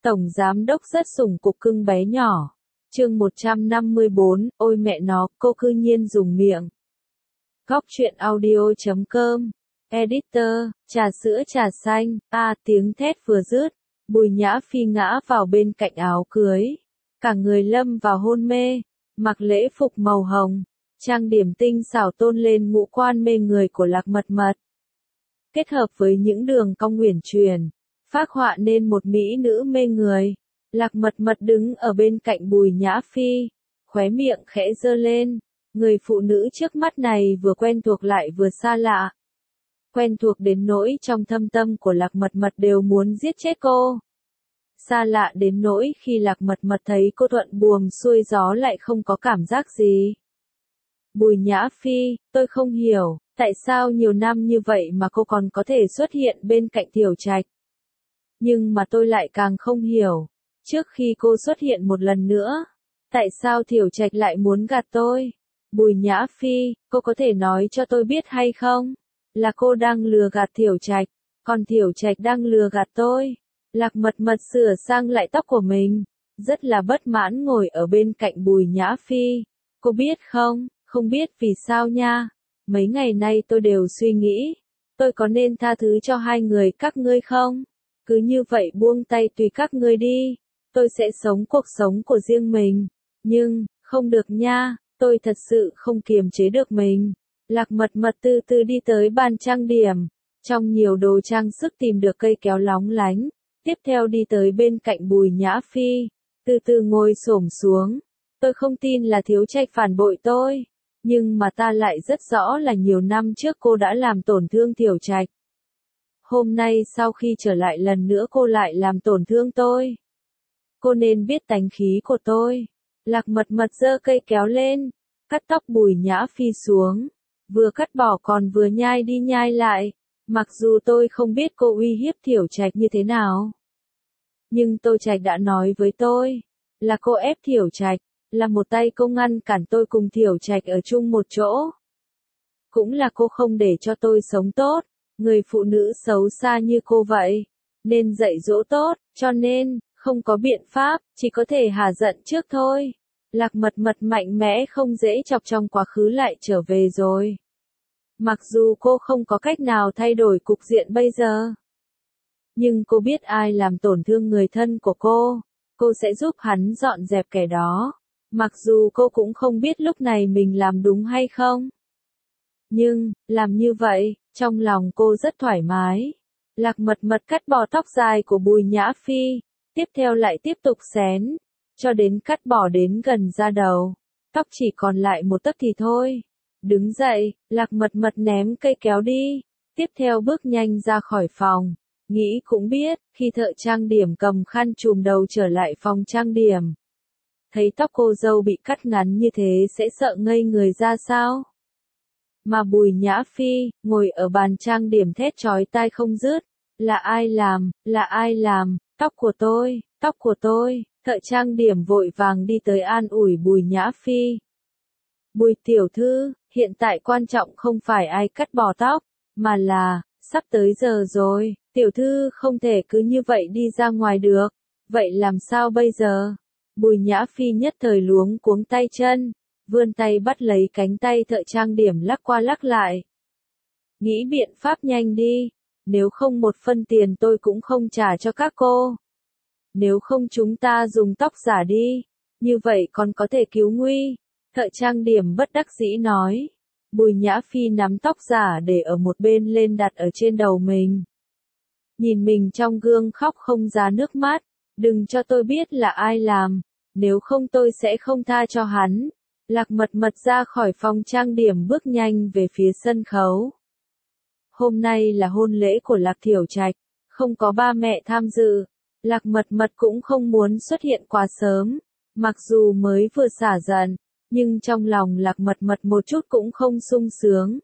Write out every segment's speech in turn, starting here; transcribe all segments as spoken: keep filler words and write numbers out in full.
Tổng giám đốc rất sủng cục cưng bé nhỏ. Chương một trăm năm mươi bốn, ôi mẹ nó, cô cư nhiên dùng miệng. Góc truyện audio chấm com. Editor, trà sữa trà xanh, a tiếng thét vừa dứt, Bùi Nhã Phi ngã vào bên cạnh áo cưới. Cả người lâm vào hôn mê, mặc lễ phục màu hồng, trang điểm tinh xảo tôn lên ngũ quan mê người của Lạc Mật Mật. Kết hợp với những đường cong uyển chuyển, phác họa nên một mỹ nữ mê người. Lạc Mật Mật đứng ở bên cạnh Bùi Nhã Phi, khóe miệng khẽ giơ lên, người phụ nữ trước mắt này vừa quen thuộc lại vừa xa lạ. Quen thuộc đến nỗi trong thâm tâm của Lạc Mật Mật đều muốn giết chết cô. Xa lạ đến nỗi khi Lạc Mật Mật thấy cô thuận buồm xuôi gió lại không có cảm giác gì. Bùi Nhã Phi, tôi không hiểu, tại sao nhiều năm như vậy mà cô còn có thể xuất hiện bên cạnh Tiểu Trạch. Nhưng mà tôi lại càng không hiểu, trước khi cô xuất hiện một lần nữa, tại sao Tiểu Trạch lại muốn gạt tôi? Bùi Nhã Phi, cô có thể nói cho tôi biết hay không? Là cô đang lừa gạt Tiểu Trạch, còn Tiểu Trạch đang lừa gạt tôi. Lạc Mật Mật sửa sang lại tóc của mình, rất là bất mãn ngồi ở bên cạnh Bùi Nhã Phi. Cô biết không, không biết vì sao nha. Mấy ngày nay tôi đều suy nghĩ, tôi có nên tha thứ cho hai người các ngươi không? Cứ như vậy buông tay tùy các ngươi đi, tôi sẽ sống cuộc sống của riêng mình. Nhưng, không được nha, tôi thật sự không kiềm chế được mình. Lạc Mật Mật từ từ đi tới bàn trang điểm, trong nhiều đồ trang sức tìm được cây kéo lóng lánh, tiếp theo đi tới bên cạnh Bùi Nhã Phi, từ từ ngồi xổm xuống. Tôi không tin là Thiếu Trạch phản bội tôi, nhưng mà ta lại rất rõ là nhiều năm trước cô đã làm tổn thương Tiểu Trạch. Hôm nay sau khi trở lại lần nữa cô lại làm tổn thương tôi. Cô nên biết tánh khí của tôi. Lạc Mật Mật giơ cây kéo lên, cắt tóc Bùi Nhã Phi xuống, vừa cắt bỏ còn vừa nhai đi nhai lại. Mặc dù tôi không biết cô uy hiếp Tiểu Trạch như thế nào, nhưng Tô Trạch đã nói với tôi, là cô ép Tiểu Trạch, là một tay cô ngăn cản tôi cùng Tiểu Trạch ở chung một chỗ. Cũng là cô không để cho tôi sống tốt, người phụ nữ xấu xa như cô vậy, nên dạy dỗ tốt, cho nên, không có biện pháp, chỉ có thể hả giận trước thôi. Lạc Mật Mật mạnh mẽ không dễ chọc trong quá khứ lại trở về rồi. Mặc dù cô không có cách nào thay đổi cục diện bây giờ, nhưng cô biết ai làm tổn thương người thân của cô, cô sẽ giúp hắn dọn dẹp kẻ đó. Mặc dù cô cũng không biết lúc này mình làm đúng hay không. Nhưng, làm như vậy, trong lòng cô rất thoải mái. Lạc Mật Mật cắt bỏ tóc dài của Bùi Nhã Phi, tiếp theo lại tiếp tục xén, cho đến cắt bỏ đến gần da đầu. Tóc chỉ còn lại một tấc thì thôi. Đứng dậy, Lạc Mật Mật ném cây kéo đi, tiếp theo bước nhanh ra khỏi phòng. Nghĩ cũng biết, khi thợ trang điểm cầm khăn chùm đầu trở lại phòng trang điểm, thấy tóc cô dâu bị cắt ngắn như thế sẽ sợ ngây người ra sao. Mà Bùi Nhã Phi, ngồi ở bàn trang điểm thét chói tai không dứt. Là ai làm, là ai làm, tóc của tôi, tóc của tôi. Thợ trang điểm vội vàng đi tới an ủi Bùi Nhã Phi. Bùi tiểu thư, hiện tại quan trọng không phải ai cắt bỏ tóc, mà là, sắp tới giờ rồi, tiểu thư không thể cứ như vậy đi ra ngoài được. Vậy làm sao bây giờ? Bùi Nhã Phi nhất thời luống cuống tay chân, vươn tay bắt lấy cánh tay thợ trang điểm lắc qua lắc lại. Nghĩ biện pháp nhanh đi, nếu không một phân tiền tôi cũng không trả cho các cô. Nếu không chúng ta dùng tóc giả đi, như vậy còn có thể cứu nguy. Thợ trang điểm bất đắc dĩ nói. Bùi Nhã Phi nắm tóc giả để ở một bên lên đặt ở trên đầu mình. Nhìn mình trong gương khóc không ra nước mắt, đừng cho tôi biết là ai làm, nếu không tôi sẽ không tha cho hắn. Lạc Mật Mật ra khỏi phòng trang điểm bước nhanh về phía sân khấu. Hôm nay là hôn lễ của Lạc Tiểu Trạch, không có ba mẹ tham dự. Lạc Mật Mật cũng không muốn xuất hiện quá sớm, mặc dù mới vừa xả giận, nhưng trong lòng Lạc Mật Mật một chút cũng không sung sướng.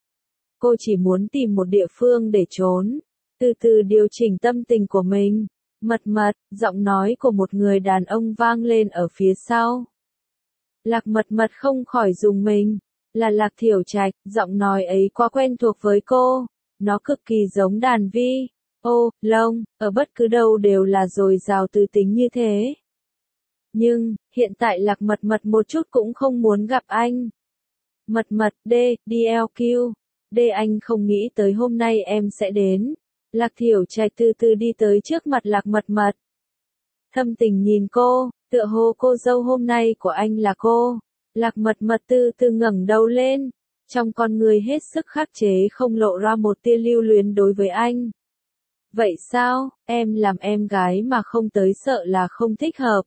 Cô chỉ muốn tìm một địa phương để trốn, từ từ điều chỉnh tâm tình của mình. Mật Mật, giọng nói của một người đàn ông vang lên ở phía sau. Lạc Mật Mật không khỏi rùng mình, là Lạc Tiểu Trạch, giọng nói ấy quá quen thuộc với cô, nó cực kỳ giống Đàn Vi. Ô, lông, ở bất cứ đâu đều là dồi dào tứ tính như thế. Nhưng, hiện tại Lạc Mật Mật một chút cũng không muốn gặp anh. Mật Mật, D, D L Q. D anh không nghĩ tới hôm nay em sẽ đến. Lạc Thiểu Trạch từ từ đi tới trước mặt Lạc Mật Mật. Thâm tình nhìn cô, tựa hồ cô dâu hôm nay của anh là cô. Lạc Mật Mật từ từ ngẩng đầu lên. Trong con người hết sức khắc chế không lộ ra một tia lưu luyến đối với anh. Vậy sao, em làm em gái mà không tới sợ là không thích hợp.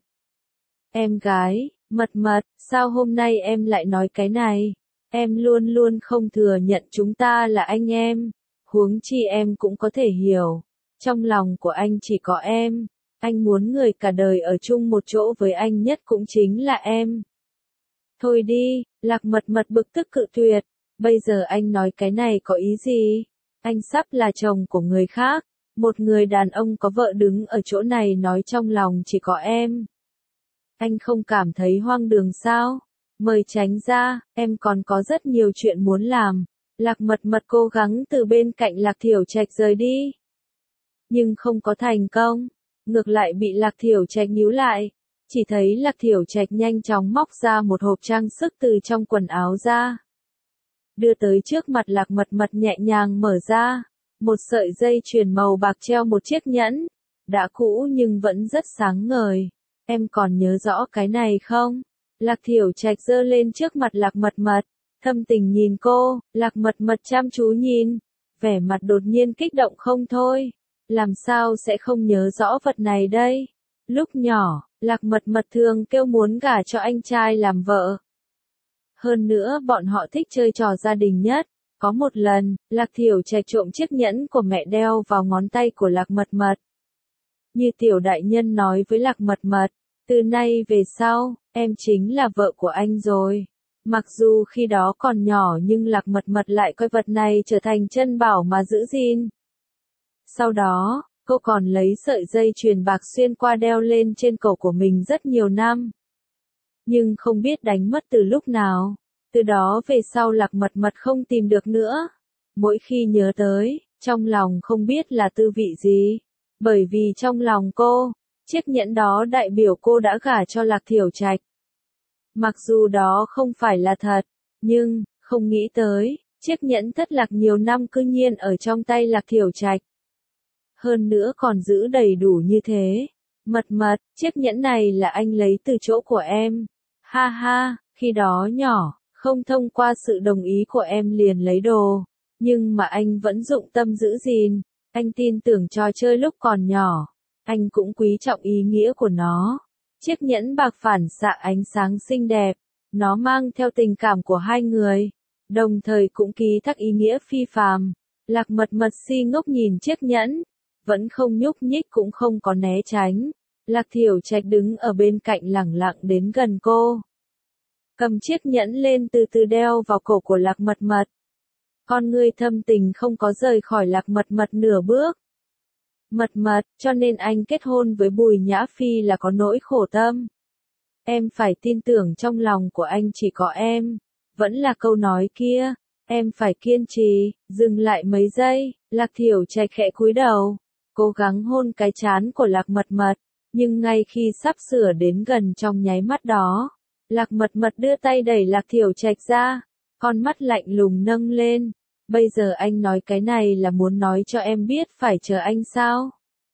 Em gái, Mật Mật, sao hôm nay em lại nói cái này? Em luôn luôn không thừa nhận chúng ta là anh em. Huống chi em cũng có thể hiểu. Trong lòng của anh chỉ có em. Anh muốn người cả đời ở chung một chỗ với anh nhất cũng chính là em. Thôi đi, Lạc Mật Mật bực tức cự tuyệt. Bây giờ anh nói cái này có ý gì? Anh sắp là chồng của người khác. Một người đàn ông có vợ đứng ở chỗ này nói trong lòng chỉ có em. Anh không cảm thấy hoang đường sao? Mời tránh ra, em còn có rất nhiều chuyện muốn làm. Lạc Mật Mật cố gắng từ bên cạnh Lạc Thiểu Trạch rời đi. Nhưng không có thành công. Ngược lại bị Lạc Thiểu Trạch níu lại. Chỉ thấy Lạc Thiểu Trạch nhanh chóng móc ra một hộp trang sức từ trong quần áo ra. Đưa tới trước mặt Lạc Mật Mật nhẹ nhàng mở ra. Một sợi dây chuyền màu bạc treo một chiếc nhẫn. Đã cũ nhưng vẫn rất sáng ngời. Em còn nhớ rõ cái này không? Lạc Thiểu Trạch giơ lên trước mặt Lạc Mật Mật. Thâm tình nhìn cô, Lạc Mật Mật chăm chú nhìn. Vẻ mặt đột nhiên kích động không thôi. Làm sao sẽ không nhớ rõ vật này đây? Lúc nhỏ, Lạc Mật Mật thường kêu muốn gả cho anh trai làm vợ. Hơn nữa bọn họ thích chơi trò gia đình nhất. Có một lần, Lạc Thiểu Trạch trộm chiếc nhẫn của mẹ đeo vào ngón tay của Lạc Mật Mật. Như tiểu đại nhân nói với Lạc Mật Mật, từ nay về sau, em chính là vợ của anh rồi. Mặc dù khi đó còn nhỏ nhưng Lạc Mật Mật lại coi vật này trở thành chân bảo mà giữ gìn. Sau đó, cô còn lấy sợi dây chuyền bạc xuyên qua đeo lên trên cổ của mình rất nhiều năm. Nhưng không biết đánh mất từ lúc nào. Từ đó về sau Lạc Mật Mật không tìm được nữa. Mỗi khi nhớ tới, trong lòng không biết là tư vị gì. Bởi vì trong lòng cô, chiếc nhẫn đó đại biểu cô đã gả cho Lạc Thiểu Trạch. Mặc dù đó không phải là thật, nhưng, không nghĩ tới, chiếc nhẫn thất lạc nhiều năm cư nhiên ở trong tay Lạc Thiểu Trạch. Hơn nữa còn giữ đầy đủ như thế. Mật Mật, chiếc nhẫn này là anh lấy từ chỗ của em. Ha ha, khi đó nhỏ, không thông qua sự đồng ý của em liền lấy đồ. Nhưng mà anh vẫn dụng tâm giữ gìn. Anh tin tưởng trò chơi lúc còn nhỏ. Anh cũng quý trọng ý nghĩa của nó. Chiếc nhẫn bạc phản xạ ánh sáng xinh đẹp. Nó mang theo tình cảm của hai người. Đồng thời cũng ký thác ý nghĩa phi phàm. Lạc Mật Mật si ngốc nhìn chiếc nhẫn. Vẫn không nhúc nhích cũng không có né tránh. Lạc Thiểu Trạch đứng ở bên cạnh lẳng lặng đến gần cô. Cầm chiếc nhẫn lên từ từ đeo vào cổ của Lạc Mật Mật. Con người thâm tình không có rời khỏi Lạc Mật Mật nửa bước. Mật Mật, cho nên anh kết hôn với Bùi Nhã Phi là có nỗi khổ tâm. Em phải tin tưởng trong lòng của anh chỉ có em. Vẫn là câu nói kia, em phải kiên trì, dừng lại mấy giây, Lạc Thiểu Trạch khẽ cúi đầu, cố gắng hôn cái trán của Lạc Mật Mật, nhưng ngay khi sắp sửa đến gần trong nháy mắt đó, Lạc Mật Mật đưa tay đẩy Lạc Thiểu Trạch ra, con mắt lạnh lùng nâng lên. Bây giờ anh nói cái này là muốn nói cho em biết phải chờ anh sao?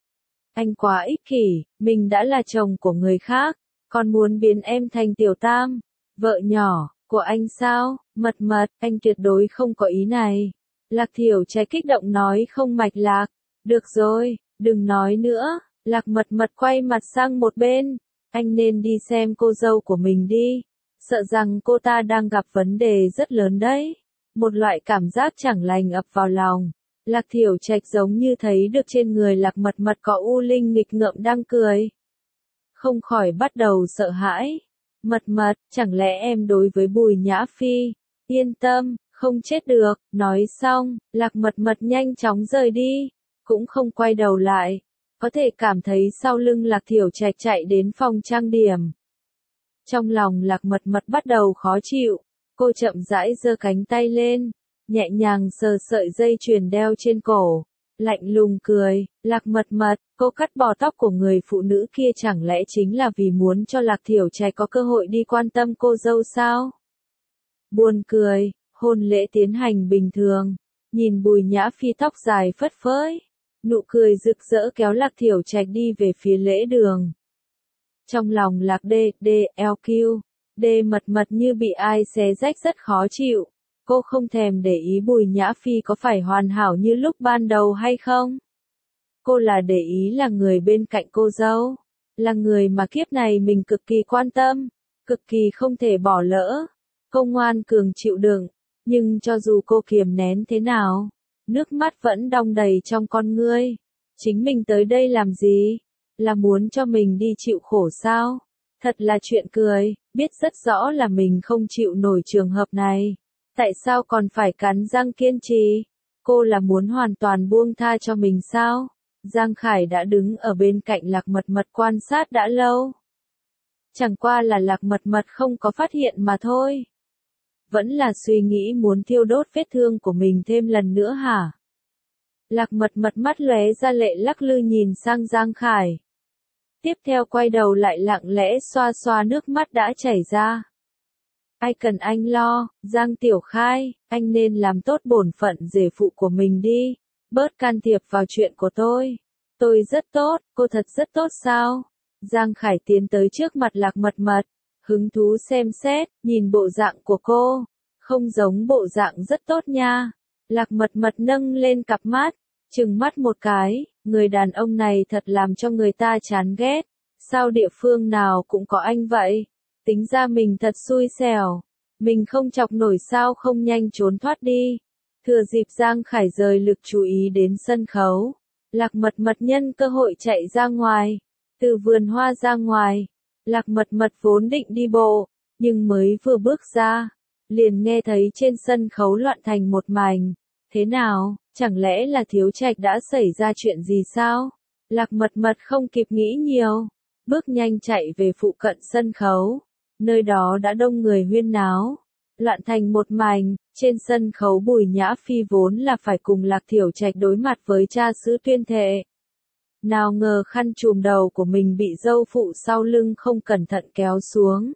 Anh quá ích kỷ, mình đã là chồng của người khác, còn muốn biến em thành tiểu tam, vợ nhỏ, của anh sao? Mật Mật, anh tuyệt đối không có ý này. Lạc Thiểu Trạch kích động nói không mạch lạc. Được rồi, đừng nói nữa. Lạc Mật Mật quay mặt sang một bên. Anh nên đi xem cô dâu của mình đi. Sợ rằng cô ta đang gặp vấn đề rất lớn đấy. Một loại cảm giác chẳng lành ập vào lòng. Lạc Thiểu Trạch giống như thấy được trên người Lạc Mật Mật có u linh nghịch ngợm đang cười. Không khỏi bắt đầu sợ hãi. Mật Mật, chẳng lẽ em đối với Bùi Nhã Phi? Yên tâm, không chết được. Nói xong, Lạc Mật Mật nhanh chóng rời đi. Cũng không quay đầu lại. Có thể cảm thấy sau lưng Lạc Thiểu Trạch chạy đến phòng trang điểm. Trong lòng Lạc Mật Mật bắt đầu khó chịu. Cô chậm rãi giơ cánh tay lên, nhẹ nhàng sờ sợi dây chuyền đeo trên cổ. lạnh lùng cười, Lạc Mật Mật, cô cắt bỏ tóc của người phụ nữ kia chẳng lẽ chính là vì muốn cho Lạc Thiểu Trạch có cơ hội đi quan tâm cô dâu sao? Buồn cười, hôn lễ tiến hành bình thường, nhìn Bùi Nhã Phi tóc dài phất phới, nụ cười rực rỡ kéo Lạc Thiểu Trạch đi về phía lễ đường. Trong lòng Lạc đê, đê, eo kiu, đê Mật Mật như bị ai xé rách rất khó chịu. Cô không thèm để ý Bùi Nhã Phi có phải hoàn hảo như lúc ban đầu hay không. Cô là để ý là người bên cạnh cô dâu, là người mà kiếp này mình cực kỳ quan tâm, cực kỳ không thể bỏ lỡ. Cô ngoan cường chịu đựng, nhưng cho dù cô kiềm nén thế nào, nước mắt vẫn đong đầy trong con ngươi. Chính mình tới đây làm gì? Là muốn cho mình đi chịu khổ sao? Thật là chuyện cười, biết rất rõ là mình không chịu nổi trường hợp này. Tại sao còn phải cắn răng kiên trì? Cô là muốn hoàn toàn buông tha cho mình sao? Giang Khải đã đứng ở bên cạnh Lạc Mật Mật quan sát đã lâu. Chẳng qua là Lạc Mật Mật không có phát hiện mà thôi. Vẫn là suy nghĩ muốn thiêu đốt vết thương của mình thêm lần nữa hả? Lạc Mật Mật mắt lóe ra lệ lắc lư nhìn sang Giang Khải. Tiếp theo quay đầu lại lặng lẽ xoa xoa nước mắt đã chảy ra. Ai cần anh lo, Giang Tiểu Khai, anh nên làm tốt bổn phận rể phụ của mình đi, bớt can thiệp vào chuyện của tôi. Tôi rất tốt, cô thật rất tốt sao? Giang Khải tiến tới trước mặt Lạc Mật Mật, hứng thú xem xét, nhìn bộ dạng của cô, không giống bộ dạng rất tốt nha. Lạc Mật Mật nâng lên cặp mắt, trừng mắt một cái, người đàn ông này thật làm cho người ta chán ghét, sao địa phương nào cũng có anh vậy? Tính ra mình thật xui xẻo, mình không chọc nổi sao không nhanh trốn thoát đi. Thừa dịp Giang Khải rời lực chú ý đến sân khấu, Lạc Mật Mật nhân cơ hội chạy ra ngoài, từ vườn hoa ra ngoài. Lạc Mật Mật vốn định đi bộ, nhưng mới vừa bước ra, liền nghe thấy trên sân khấu loạn thành một mảnh. Thế nào, chẳng lẽ là Thiếu Trạch đã xảy ra chuyện gì sao? Lạc Mật Mật không kịp nghĩ nhiều, bước nhanh chạy về phụ cận sân khấu. Nơi đó đã đông người huyên náo, loạn thành một mảnh. Trên sân khấu Bùi Nhã Phi vốn là phải cùng Lạc Thiểu Trạch đối mặt với cha xứ tuyên thệ. Nào ngờ khăn trùm đầu của mình bị dâu phụ sau lưng không cẩn thận kéo xuống.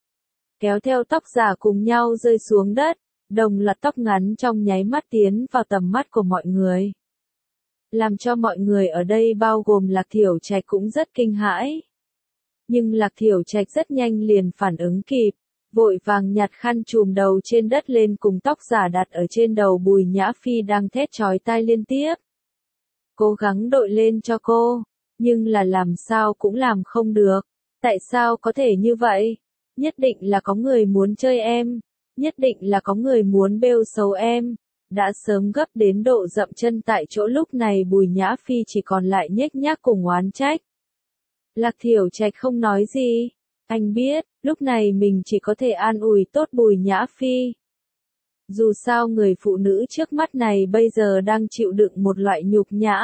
Kéo theo tóc giả cùng nhau rơi xuống đất, đồng loạt tóc ngắn trong nháy mắt tiến vào tầm mắt của mọi người. Làm cho mọi người ở đây bao gồm Lạc Thiểu Trạch cũng rất kinh hãi. Nhưng Lạc Thiểu Trạch rất nhanh liền phản ứng kịp, vội vàng nhặt khăn trùm đầu trên đất lên cùng tóc giả đặt ở trên đầu Bùi Nhã Phi đang thét chói tai liên tiếp. Cố gắng đội lên cho cô, nhưng là làm sao cũng làm không được. Tại sao có thể như vậy? Nhất định là có người muốn chơi em, nhất định là có người muốn bêu xấu em. Đã sớm gấp đến độ dậm chân tại chỗ, lúc này Bùi Nhã Phi chỉ còn lại nhếch nhác cùng oán trách. Lạc Thiểu Trạch không nói gì, anh biết, lúc này mình chỉ có thể an ủi tốt Bùi Nhã Phi. Dù sao người phụ nữ trước mắt này bây giờ đang chịu đựng một loại nhục nhã.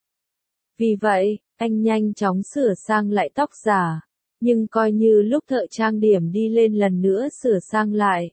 Vì vậy, anh nhanh chóng sửa sang lại tóc giả, nhưng coi như lúc thợ trang điểm đi lên lần nữa sửa sang lại.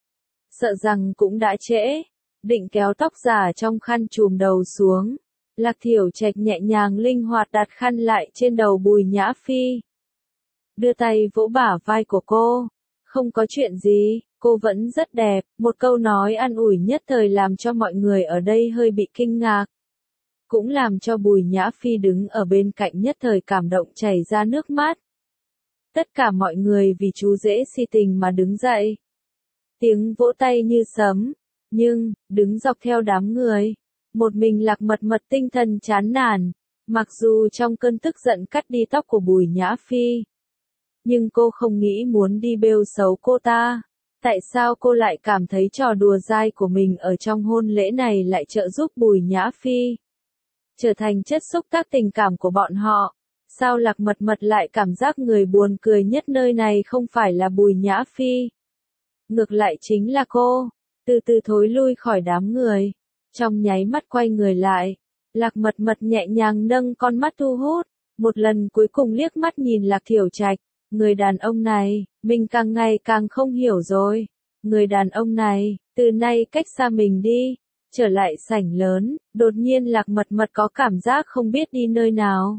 Sợ rằng cũng đã trễ, định kéo tóc giả trong khăn trùm đầu xuống. Lạc Thiểu Trạch nhẹ nhàng linh hoạt đặt khăn lại trên đầu Bùi Nhã Phi. Đưa tay vỗ bả vai của cô. Không có chuyện gì, cô vẫn rất đẹp. Một câu nói an ủi nhất thời làm cho mọi người ở đây hơi bị kinh ngạc. Cũng làm cho Bùi Nhã Phi đứng ở bên cạnh nhất thời cảm động chảy ra nước mắt. Tất cả mọi người vì chú rể si tình mà đứng dậy. Tiếng vỗ tay như sấm. Nhưng, đứng dọc theo đám người, một mình Lạc Mật Mật tinh thần chán nản, mặc dù trong cơn tức giận cắt đi tóc của Bùi Nhã Phi. Nhưng cô không nghĩ muốn đi bêu xấu cô ta. Tại sao cô lại cảm thấy trò đùa dai của mình ở trong hôn lễ này lại trợ giúp Bùi Nhã Phi trở thành chất xúc tác tình cảm của bọn họ? Sao Lạc Mật Mật lại cảm giác người buồn cười nhất nơi này không phải là Bùi Nhã Phi? Ngược lại chính là cô. Từ từ thối lui khỏi đám người. Trong nháy mắt quay người lại, Lạc Mật Mật nhẹ nhàng nâng con mắt thu hút, một lần cuối cùng liếc mắt nhìn Lạc Thiểu Trạch. Người đàn ông này, mình càng ngày càng không hiểu rồi. Người đàn ông này, từ nay cách xa mình đi. Trở lại sảnh lớn, đột nhiên Lạc Mật Mật có cảm giác không biết đi nơi nào.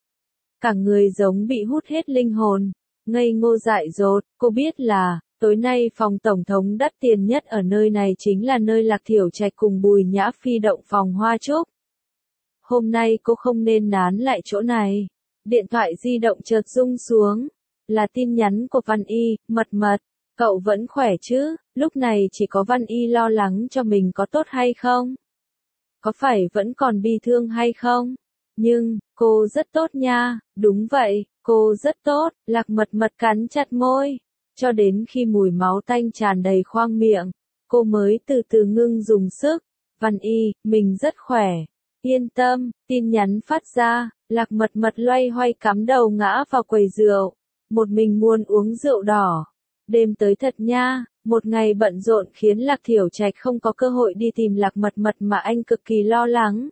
Cả người giống bị hút hết linh hồn, ngây ngô dại dột, cô biết là, tối nay phòng tổng thống đắt tiền nhất ở nơi này chính là nơi Lạc Thiểu Trạch cùng Bùi Nhã Phi động phòng hoa trúc. Hôm nay cô không nên nán lại chỗ này. Điện thoại di động chợt rung xuống, là tin nhắn của Văn Y, Mật Mật, cậu vẫn khỏe chứ, lúc này chỉ có Văn Y lo lắng cho mình có tốt hay không? Có phải vẫn còn bi thương hay không? Nhưng, cô rất tốt nha, đúng vậy, cô rất tốt, Lạc Mật Mật cắn chặt môi, cho đến khi mùi máu tanh tràn đầy khoang miệng, cô mới từ từ ngưng dùng sức, Văn Y, mình rất khỏe, yên tâm, tin nhắn phát ra, Lạc Mật Mật loay hoay cắm đầu ngã vào quầy rượu, một mình muốn uống rượu đỏ, đêm tới thật nha, một ngày bận rộn khiến Lạc Thiểu Trạch không có cơ hội đi tìm Lạc Mật Mật mà anh cực kỳ lo lắng.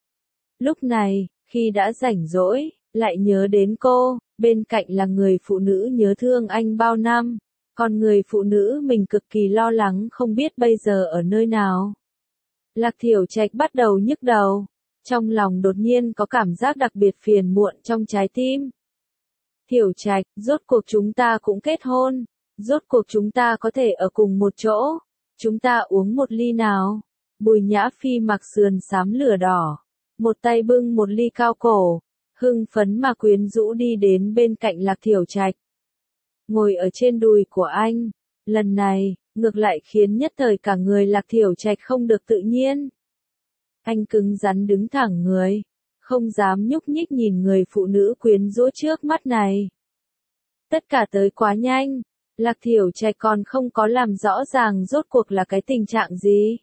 Lúc này, khi đã rảnh rỗi, lại nhớ đến cô, bên cạnh là người phụ nữ nhớ thương anh bao năm, còn người phụ nữ mình cực kỳ lo lắng không biết bây giờ ở nơi nào. Lạc Thiểu Trạch bắt đầu nhức đầu, trong lòng đột nhiên có cảm giác đặc biệt phiền muộn trong trái tim. Thiểu Trạch, rốt cuộc chúng ta cũng kết hôn, rốt cuộc chúng ta có thể ở cùng một chỗ, chúng ta uống một ly nào. Bùi Nhã Phi mặc sườn xám lửa đỏ, một tay bưng một ly cao cổ, hưng phấn mà quyến rũ đi đến bên cạnh Lạc Thiểu Trạch. Ngồi ở trên đùi của anh, lần này, ngược lại khiến nhất thời cả người Lạc Thiểu Trạch không được tự nhiên. Anh cứng rắn đứng thẳng người, không dám nhúc nhích nhìn người phụ nữ quyến rũ trước mắt này. Tất cả tới quá nhanh, Lạc Thiểu Trạch còn không có làm rõ ràng rốt cuộc là cái tình trạng gì.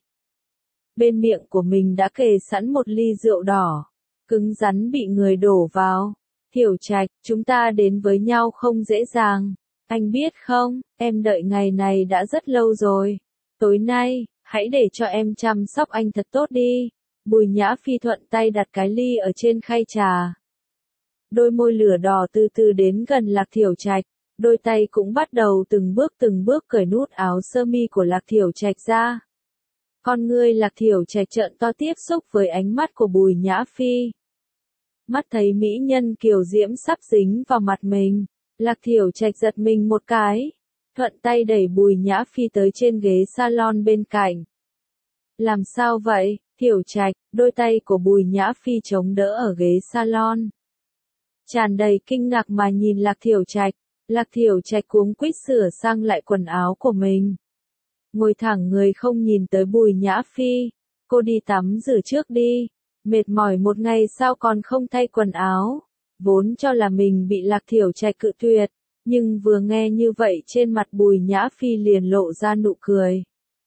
Bên miệng của mình đã kề sẵn một ly rượu đỏ, cứng rắn bị người đổ vào. Thiểu Trạch, chúng ta đến với nhau không dễ dàng, anh biết không, em đợi ngày này đã rất lâu rồi. Tối nay, hãy để cho em chăm sóc anh thật tốt đi. Bùi Nhã Phi thuận tay đặt cái ly ở trên khay trà. Đôi môi lửa đỏ từ từ đến gần Lạc Thiểu Trạch, đôi tay cũng bắt đầu từng bước từng bước cởi nút áo sơ mi của Lạc Thiểu Trạch ra. Con ngươi Lạc Thiểu Trạch trợn to tiếp xúc với ánh mắt của Bùi Nhã Phi. Mắt thấy mỹ nhân kiều diễm sắp dính vào mặt mình, Lạc Thiểu Trạch giật mình một cái, thuận tay đẩy Bùi Nhã Phi tới trên ghế salon bên cạnh. Làm sao vậy, Thiểu Trạch? Đôi tay của Bùi Nhã Phi chống đỡ ở ghế salon, tràn đầy kinh ngạc mà nhìn Lạc Thiểu Trạch. Lạc Thiểu Trạch cuống quýt sửa sang lại quần áo của mình, ngồi thẳng người không nhìn tới Bùi Nhã Phi. Cô đi tắm rửa trước đi, mệt mỏi một ngày sao còn không thay quần áo. Vốn cho là mình bị Lạc Thiểu Trạch cự tuyệt, nhưng vừa nghe như vậy trên mặt Bùi Nhã Phi liền lộ ra nụ cười.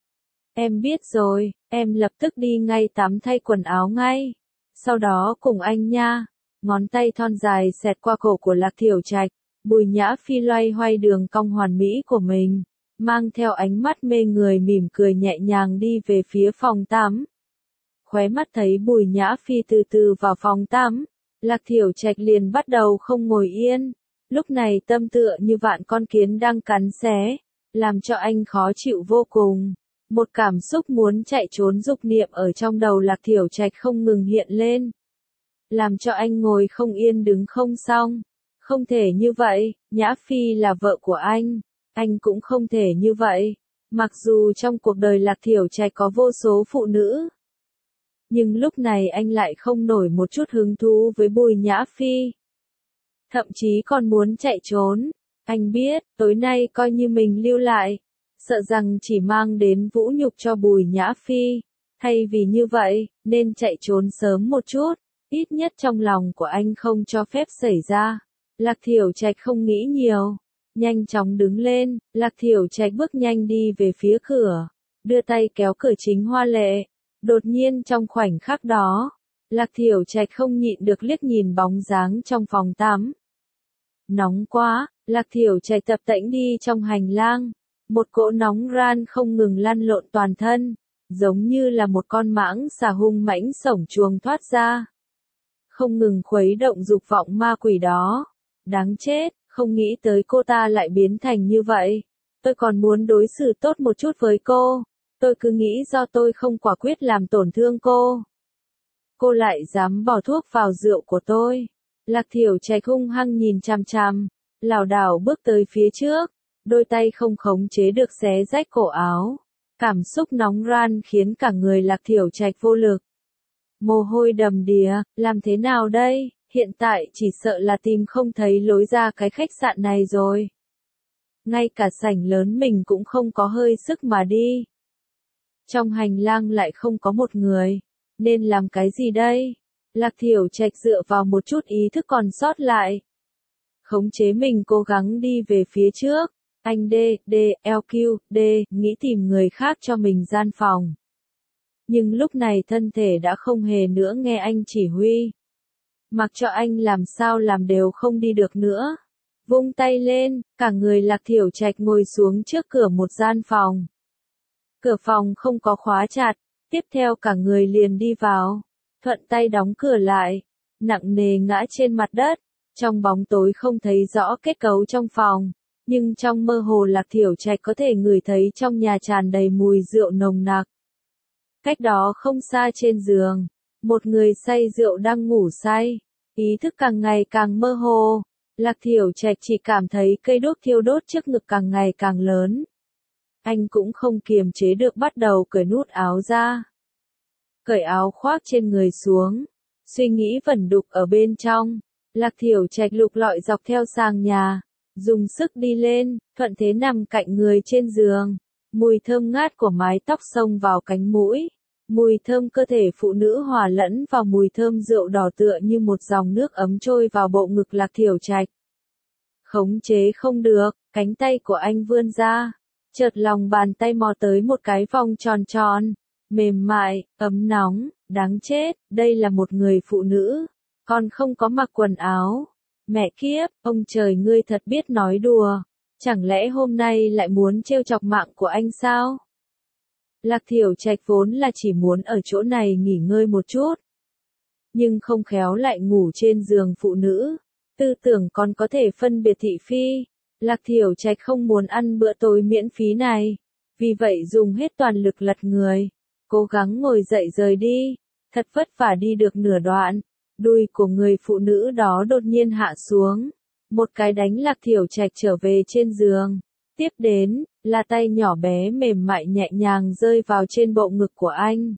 Em biết rồi, em lập tức đi ngay tắm thay quần áo ngay. Sau đó cùng anh nha. Ngón tay thon dài xẹt qua cổ của Lạc Thiểu Trạch, Bùi Nhã Phi loay hoay đường cong hoàn mỹ của mình, mang theo ánh mắt mê người mỉm cười nhẹ nhàng đi về phía phòng tắm. Khóe mắt thấy Bùi Nhã Phi từ từ vào phòng tắm, Lạc Thiểu Trạch liền bắt đầu không ngồi yên. Lúc này tâm tựa như vạn con kiến đang cắn xé, làm cho anh khó chịu vô cùng. Một cảm xúc muốn chạy trốn dục niệm ở trong đầu Lạc Thiểu Trạch không ngừng hiện lên, làm cho anh ngồi không yên đứng không xong. Không thể như vậy, Nhã Phi là vợ của anh, anh cũng không thể như vậy. Mặc dù trong cuộc đời Lạc Thiểu Trạch có vô số phụ nữ, nhưng lúc này anh lại không nổi một chút hứng thú với Bùi Nhã Phi. Thậm chí còn muốn chạy trốn. Anh biết, tối nay coi như mình lưu lại, sợ rằng chỉ mang đến vũ nhục cho Bùi Nhã Phi. Thay vì như vậy, nên chạy trốn sớm một chút, ít nhất trong lòng của anh không cho phép xảy ra. Lạc Thiểu Trạch không nghĩ nhiều, nhanh chóng đứng lên, Lạc Thiểu Trạch bước nhanh đi về phía cửa, đưa tay kéo cửa chính hoa lệ. Đột nhiên trong khoảnh khắc đó, Lạc Thiểu Trạch không nhịn được liếc nhìn bóng dáng trong phòng tắm. Nóng quá, Lạc Thiểu Trạch tập tễnh đi trong hành lang, một cỗ nóng ran không ngừng lăn lộn toàn thân, giống như là một con mãng xà hung mãnh sổng chuồng thoát ra, không ngừng khuấy động dục vọng ma quỷ đó. Đáng chết, không nghĩ tới cô ta lại biến thành như vậy. Tôi còn muốn đối xử tốt một chút với cô, tôi cứ nghĩ do tôi không quả quyết làm tổn thương cô. Cô lại dám bỏ thuốc vào rượu của tôi. Lạc Thiểu Trạch hung hăng nhìn chằm chằm, lảo đảo bước tới phía trước, đôi tay không khống chế được xé rách cổ áo. Cảm xúc nóng ran khiến cả người Lạc Thiểu Trạch vô lực. Mồ hôi đầm đìa, làm thế nào đây, hiện tại chỉ sợ là tìm không thấy lối ra cái khách sạn này rồi. Ngay cả sảnh lớn mình cũng không có hơi sức mà đi. Trong hành lang lại không có một người, nên làm cái gì đây? Lạc Thiểu Trạch dựa vào một chút ý thức còn sót lại. Khống chế mình cố gắng đi về phía trước. Anh D, D, L Q, D, nghĩ tìm người khác cho mình gian phòng. Nhưng lúc này thân thể đã không hề nữa nghe anh chỉ huy. Mặc cho anh làm sao làm đều không đi được nữa. Vung tay lên, cả người Lạc Thiểu Trạch ngồi xuống trước cửa một gian phòng. Cửa phòng không có khóa chặt, tiếp theo cả người liền đi vào, thuận tay đóng cửa lại, nặng nề ngã trên mặt đất. Trong bóng tối không thấy rõ kết cấu trong phòng, nhưng trong mơ hồ Lạc Thiểu Trạch có thể ngửi thấy trong nhà tràn đầy mùi rượu nồng nặc. Cách đó không xa trên giường, một người say rượu đang ngủ say, ý thức càng ngày càng mơ hồ. Lạc Thiểu Trạch chỉ cảm thấy cây đốt thiêu đốt trước ngực càng ngày càng lớn. Anh cũng không kiềm chế được bắt đầu cởi nút áo ra. Cởi áo khoác trên người xuống, suy nghĩ vẩn đục ở bên trong. Lạc Thiểu Trạch lục lọi dọc theo sàn nhà, dùng sức đi lên, thuận thế nằm cạnh người trên giường. Mùi thơm ngát của mái tóc xông vào cánh mũi. Mùi thơm cơ thể phụ nữ hòa lẫn vào mùi thơm rượu đỏ tựa như một dòng nước ấm trôi vào bộ ngực Lạc Thiểu Trạch. Khống chế không được, cánh tay của anh vươn ra. Chợt lòng bàn tay mò tới một cái vòng tròn tròn, mềm mại, ấm nóng, đáng chết, đây là một người phụ nữ, còn không có mặc quần áo. Mẹ kiếp, ông trời ngươi thật biết nói đùa, chẳng lẽ hôm nay lại muốn trêu chọc mạng của anh sao? Lạc Thiểu Trạch vốn là chỉ muốn ở chỗ này nghỉ ngơi một chút, nhưng không khéo lại ngủ trên giường phụ nữ, tư tưởng còn có thể phân biệt thị phi. Lạc Thiểu Trạch không muốn ăn bữa tối miễn phí này, vì vậy dùng hết toàn lực lật người, cố gắng ngồi dậy rời đi. Thật vất vả đi được nửa đoạn, đùi của người phụ nữ đó đột nhiên hạ xuống, một cái đánh Lạc Thiểu Trạch trở về trên giường. Tiếp đến, là tay nhỏ bé mềm mại nhẹ nhàng rơi vào trên bộ ngực của anh.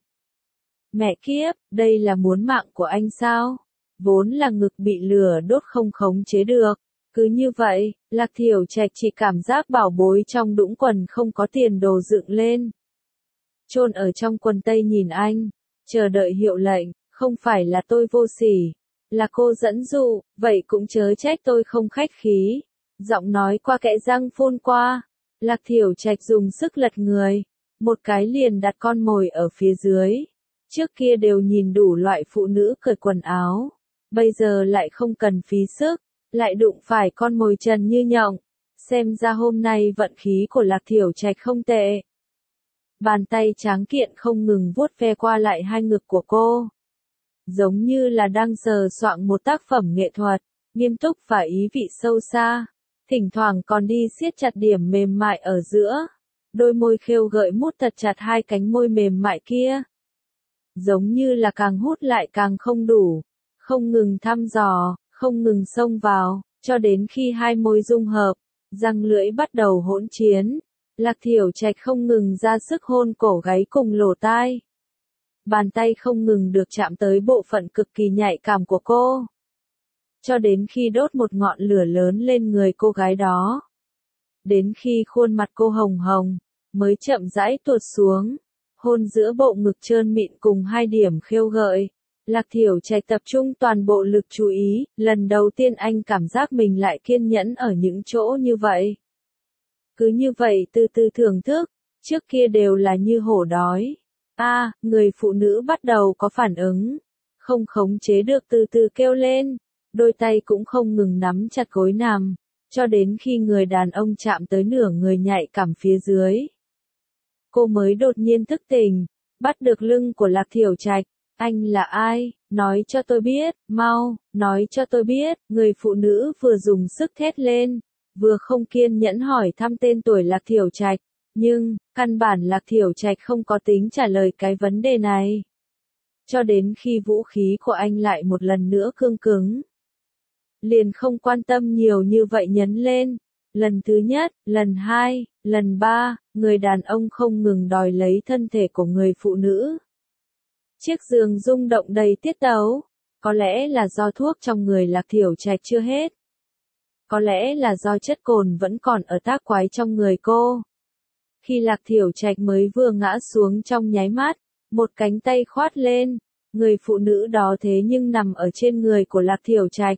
Mẹ kiếp, đây là muốn mạng của anh sao? Vốn là ngực bị lửa đốt không khống chế được. Cứ như vậy, Lạc Thiểu Trạch chỉ cảm giác bảo bối trong đũng quần không có tiền đồ dựng lên. Chôn ở trong quần tây nhìn anh, chờ đợi hiệu lệnh, không phải là tôi vô sỉ, là cô dẫn dụ, vậy cũng chớ trách tôi không khách khí. Giọng nói qua kẽ răng phun qua, Lạc Thiểu Trạch dùng sức lật người, một cái liền đặt con mồi ở phía dưới. Trước kia đều nhìn đủ loại phụ nữ cởi quần áo, bây giờ lại không cần phí sức, lại đụng phải con mồi trần như nhộng. Xem ra hôm nay vận khí của Lạc Thiểu Trạch không tệ. Bàn tay tráng kiện không ngừng vuốt ve qua lại hai ngực của cô, giống như là đang sờ soạng một tác phẩm nghệ thuật, nghiêm túc và ý vị sâu xa. Thỉnh thoảng còn đi siết chặt điểm mềm mại ở giữa, đôi môi khêu gợi mút thật chặt hai cánh môi mềm mại kia. Giống như là càng hút lại càng không đủ, không ngừng thăm dò, không ngừng xông vào, cho đến khi hai môi dung hợp, răng lưỡi bắt đầu hỗn chiến. Lạc Thiểu Trạch không ngừng ra sức hôn cổ gáy cùng lỗ tai. Bàn tay không ngừng được chạm tới bộ phận cực kỳ nhạy cảm của cô, cho đến khi đốt một ngọn lửa lớn lên người cô gái đó. Đến khi khuôn mặt cô hồng hồng, mới chậm rãi tuột xuống, hôn giữa bộ ngực trơn mịn cùng hai điểm khêu gợi. Lạc Thiểu Trạch tập trung toàn bộ lực chú ý, lần đầu tiên anh cảm giác mình lại kiên nhẫn ở những chỗ như vậy. Cứ như vậy từ từ thưởng thức, trước kia đều là như hổ đói. A, à, người phụ nữ bắt đầu có phản ứng, không khống chế được từ từ kêu lên, đôi tay cũng không ngừng nắm chặt gối nằm, cho đến khi người đàn ông chạm tới nửa người nhạy cảm phía dưới. Cô mới đột nhiên thức tỉnh, bắt được lưng của Lạc Thiểu Trạch. Anh là ai? Nói cho tôi biết, mau, nói cho tôi biết. Người phụ nữ vừa dùng sức thét lên, vừa không kiên nhẫn hỏi thăm tên tuổi Lạc Thiểu Trạch. Nhưng, căn bản Lạc Thiểu Trạch không có tính trả lời cái vấn đề này. Cho đến khi vũ khí của anh lại một lần nữa cương cứng. Liền không quan tâm nhiều như vậy nhấn lên. Lần thứ nhất, lần hai, lần ba, người đàn ông không ngừng đòi lấy thân thể của người phụ nữ. Chiếc giường rung động đầy tiết tấu. Có lẽ là do thuốc trong người Lạc Thiểu Trạch chưa hết. Có lẽ là do chất cồn vẫn còn ở tác quái trong người cô. Khi Lạc Thiểu Trạch mới vừa ngã xuống trong nháy mắt, một cánh tay khoát lên, người phụ nữ đó thế nhưng nằm ở trên người của Lạc Thiểu Trạch.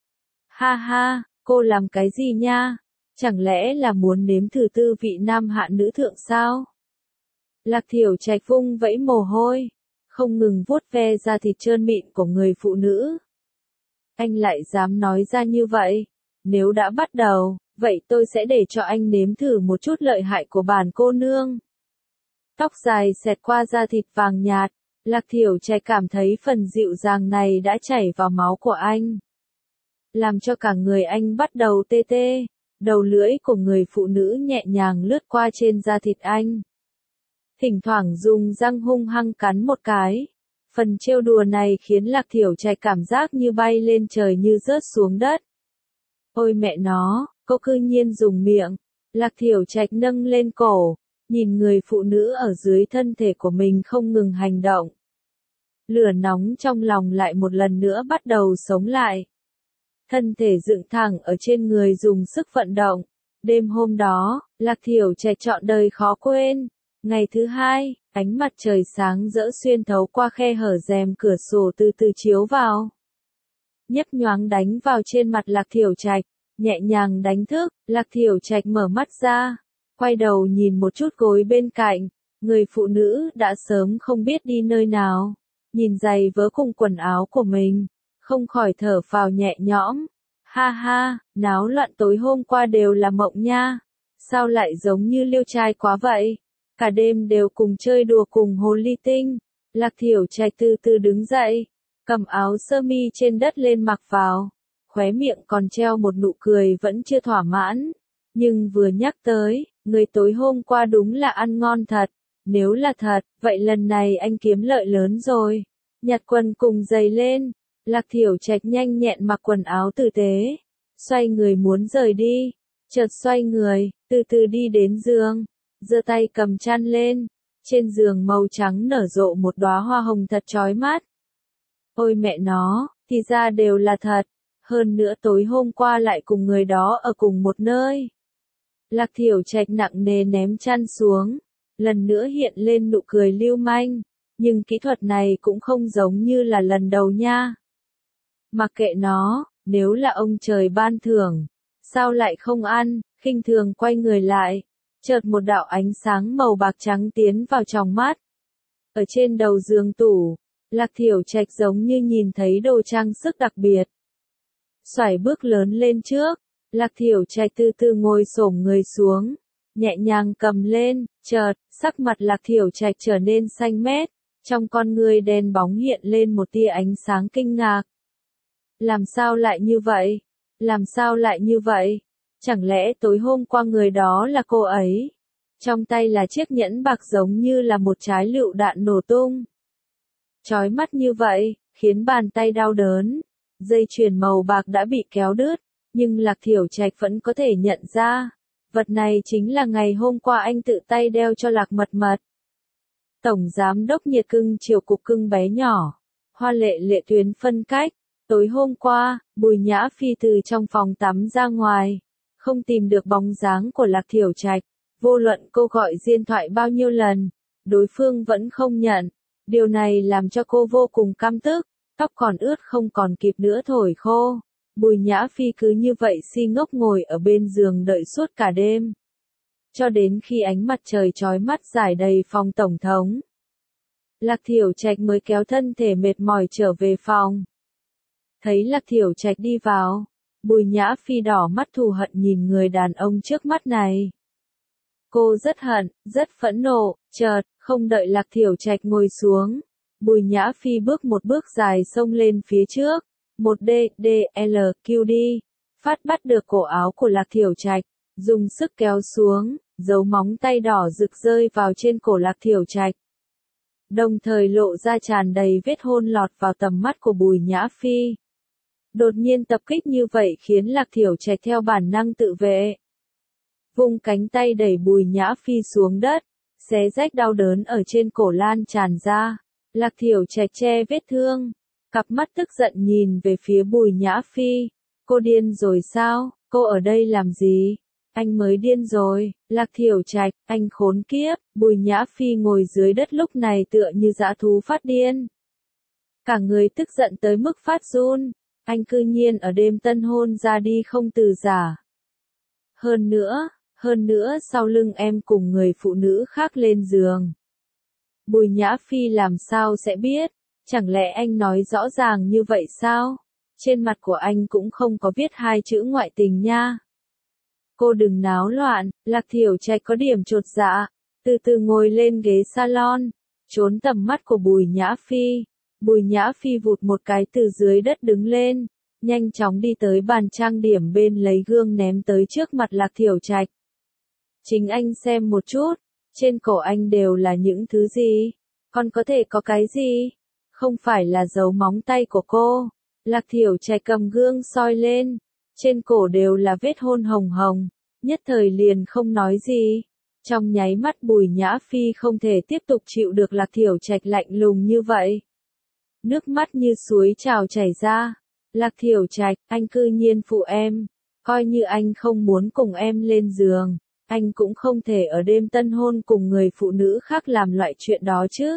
Ha ha, cô làm cái gì nha? Chẳng lẽ là muốn nếm thử tư vị nam hạ nữ thượng sao? Lạc Thiểu Trạch vung vẫy mồ hôi, không ngừng vuốt ve da thịt trơn mịn của người phụ nữ. Anh lại dám nói ra như vậy? Nếu đã bắt đầu, vậy tôi sẽ để cho anh nếm thử một chút lợi hại của bản cô nương. Tóc dài xẹt qua da thịt vàng nhạt, Lạc Thiểu Trạch cảm thấy phần dịu dàng này đã chảy vào máu của anh. Làm cho cả người anh bắt đầu tê tê, đầu lưỡi của người phụ nữ nhẹ nhàng lướt qua trên da thịt anh. Thỉnh thoảng dùng răng hung hăng cắn một cái. Phần trêu đùa này khiến Lạc Thiểu Trạch cảm giác như bay lên trời như rớt xuống đất. Ôi mẹ nó, cô cư nhiên dùng miệng. Lạc Thiểu Trạch nâng lên cổ, nhìn người phụ nữ ở dưới thân thể của mình không ngừng hành động. Lửa nóng trong lòng lại một lần nữa bắt đầu sống lại. Thân thể dựng thẳng ở trên người dùng sức vận động. Đêm hôm đó, Lạc Thiểu Trạch trọn đời khó quên. Ngày thứ hai, ánh mặt trời sáng rỡ xuyên thấu qua khe hở rèm cửa sổ từ từ chiếu vào. Nhấp nhoáng đánh vào trên mặt Lạc Thiểu Trạch, nhẹ nhàng đánh thức, Lạc Thiểu Trạch mở mắt ra, quay đầu nhìn một chút gối bên cạnh, người phụ nữ đã sớm không biết đi nơi nào, nhìn giày vớ cùng quần áo của mình, không khỏi thở phào nhẹ nhõm. Ha ha, náo loạn tối hôm qua đều là mộng nha, sao lại giống như liêu trai quá vậy? Cả đêm đều cùng chơi đùa cùng hồ ly tinh. Lạc Thiểu Trạch từ từ đứng dậy, cầm áo sơ mi trên đất lên mặc vào, khóe miệng còn treo một nụ cười vẫn chưa thỏa mãn. Nhưng vừa nhắc tới, người tối hôm qua đúng là ăn ngon thật. Nếu là thật, vậy lần này anh kiếm lợi lớn rồi. Nhặt quần cùng giày lên, Lạc Thiểu Trạch nhanh nhẹn mặc quần áo tử tế, xoay người muốn rời đi, chợt xoay người, từ từ đi đến giường. Giơ tay cầm chăn lên, trên giường màu trắng nở rộ một đóa hoa hồng thật chói mắt. Ôi mẹ nó, thì ra đều là thật, hơn nữa tối hôm qua lại cùng người đó ở cùng một nơi. Lạc Thiểu Trạch nặng nề ném chăn xuống, lần nữa hiện lên nụ cười lưu manh, nhưng kỹ thuật này cũng không giống như là lần đầu nha. Mặc kệ nó, nếu là ông trời ban thưởng, sao lại không ăn, khinh thường quay người lại. Chợt một đạo ánh sáng màu bạc trắng tiến vào trong mắt. Ở trên đầu giường tủ, Lạc Thiểu Trạch giống như nhìn thấy đồ trang sức đặc biệt. Xoải bước lớn lên trước, Lạc Thiểu Trạch từ từ ngồi xổm người xuống, nhẹ nhàng cầm lên, chợt, sắc mặt Lạc Thiểu Trạch trở nên xanh mét, trong con người đen bóng hiện lên một tia ánh sáng kinh ngạc. Làm sao lại như vậy? Làm sao lại như vậy? Chẳng lẽ tối hôm qua người đó là cô ấy? Trong tay là chiếc nhẫn bạc giống như là một trái lựu đạn nổ tung. Chói mắt như vậy, khiến bàn tay đau đớn. Dây chuyền màu bạc đã bị kéo đứt, nhưng Lạc Thiểu Trạch vẫn có thể nhận ra. Vật này chính là ngày hôm qua anh tự tay đeo cho Lạc Mật Mật. Tổng giám đốc nhiệt cưng chiều cục cưng bé nhỏ. Hoa lệ lệ tuyến phân cách. Tối hôm qua, Bùi Nhã Phi từ trong phòng tắm ra ngoài. Không tìm được bóng dáng của Lạc Thiểu Trạch, vô luận cô gọi điện thoại bao nhiêu lần, đối phương vẫn không nhận. Điều này làm cho cô vô cùng căm tức, tóc còn ướt không còn kịp nữa thổi khô. Bùi Nhã Phi cứ như vậy si ngốc ngồi ở bên giường đợi suốt cả đêm. Cho đến khi ánh mặt trời chói mắt rải đầy phòng tổng thống. Lạc Thiểu Trạch mới kéo thân thể mệt mỏi trở về phòng. Thấy Lạc Thiểu Trạch đi vào. Bùi Nhã Phi đỏ mắt thù hận nhìn người đàn ông trước mắt này. Cô rất hận, rất phẫn nộ, chợt, không đợi Lạc Thiểu Trạch ngồi xuống. Bùi Nhã Phi bước một bước dài xông lên phía trước, một D, D, L, Q D, phát bắt được cổ áo của Lạc Thiểu Trạch, dùng sức kéo xuống, dấu móng tay đỏ rực rơi vào trên cổ Lạc Thiểu Trạch. Đồng thời lộ ra tràn đầy vết hôn lọt vào tầm mắt của Bùi Nhã Phi. Đột nhiên tập kích như vậy khiến Lạc Thiểu Trạch theo bản năng tự vệ. Vung cánh tay đẩy Bùi Nhã Phi xuống đất, xé rách đau đớn ở trên cổ lan tràn ra. Lạc Thiểu Trạch che vết thương, cặp mắt tức giận nhìn về phía Bùi Nhã Phi. Cô điên rồi sao? Cô ở đây làm gì? Anh mới điên rồi. Lạc Thiểu Trạch, anh khốn kiếp. Bùi Nhã Phi ngồi dưới đất lúc này tựa như dã thú phát điên. Cả người tức giận tới mức phát run. Anh cư nhiên ở đêm tân hôn ra đi không từ giả. Hơn nữa, hơn nữa sau lưng em cùng người phụ nữ khác lên giường. Bùi Nhã Phi làm sao sẽ biết? Chẳng lẽ anh nói rõ ràng như vậy sao? Trên mặt của anh cũng không có viết hai chữ ngoại tình nha. Cô đừng náo loạn. Lạc Thiểu Trạch có điểm chột dạ, từ từ ngồi lên ghế salon, trốn tầm mắt của Bùi Nhã Phi. Bùi Nhã Phi vụt một cái từ dưới đất đứng lên, nhanh chóng đi tới bàn trang điểm bên lấy gương ném tới trước mặt Lạc Thiểu Trạch. Chính anh xem một chút, trên cổ anh đều là những thứ gì? Còn có thể có cái gì? Không phải là dấu móng tay của cô. Lạc Thiểu Trạch cầm gương soi lên, trên cổ đều là vết hôn hồng hồng, nhất thời liền không nói gì. Trong nháy mắt Bùi Nhã Phi không thể tiếp tục chịu được Lạc Thiểu Trạch lạnh lùng như vậy. Nước mắt như suối trào chảy ra. Lạc Thiểu Trạch, anh cư nhiên phụ em. Coi như anh không muốn cùng em lên giường, anh cũng không thể ở đêm tân hôn cùng người phụ nữ khác làm loại chuyện đó chứ.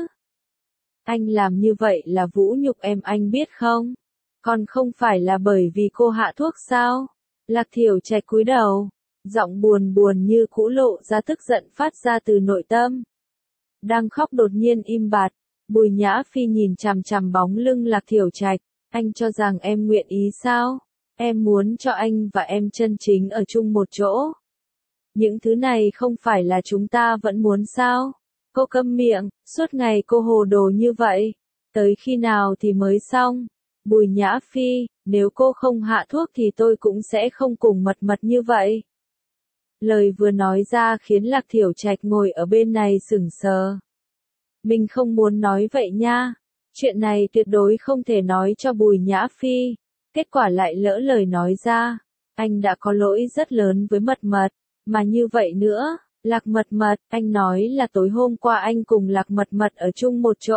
Anh làm như vậy là vũ nhục em, anh biết không? Còn không phải là bởi vì cô hạ thuốc sao? Lạc Thiểu Trạch cúi đầu, giọng buồn buồn như cũ lộ ra tức giận phát ra từ nội tâm. Đang khóc đột nhiên im bặt. Bùi Nhã Phi nhìn chằm chằm bóng lưng Lạc Thiểu Trạch. Anh cho rằng em nguyện ý sao? Em muốn cho anh và em chân chính ở chung một chỗ. Những thứ này không phải là chúng ta vẫn muốn sao? Cô câm miệng, suốt ngày cô hồ đồ như vậy. Tới khi nào thì mới xong? Bùi Nhã Phi, nếu cô không hạ thuốc thì tôi cũng sẽ không cùng mật mật như vậy. Lời vừa nói ra khiến Lạc Thiểu Trạch ngồi ở bên này sững sờ. Mình không muốn nói vậy nha. Chuyện này tuyệt đối không thể nói cho Bùi Nhã Phi. Kết quả lại lỡ lời nói ra. Anh đã có lỗi rất lớn với mật mật. Mà như vậy nữa, Lạc Mật Mật, anh nói là tối hôm qua anh cùng Lạc Mật Mật ở chung một chỗ.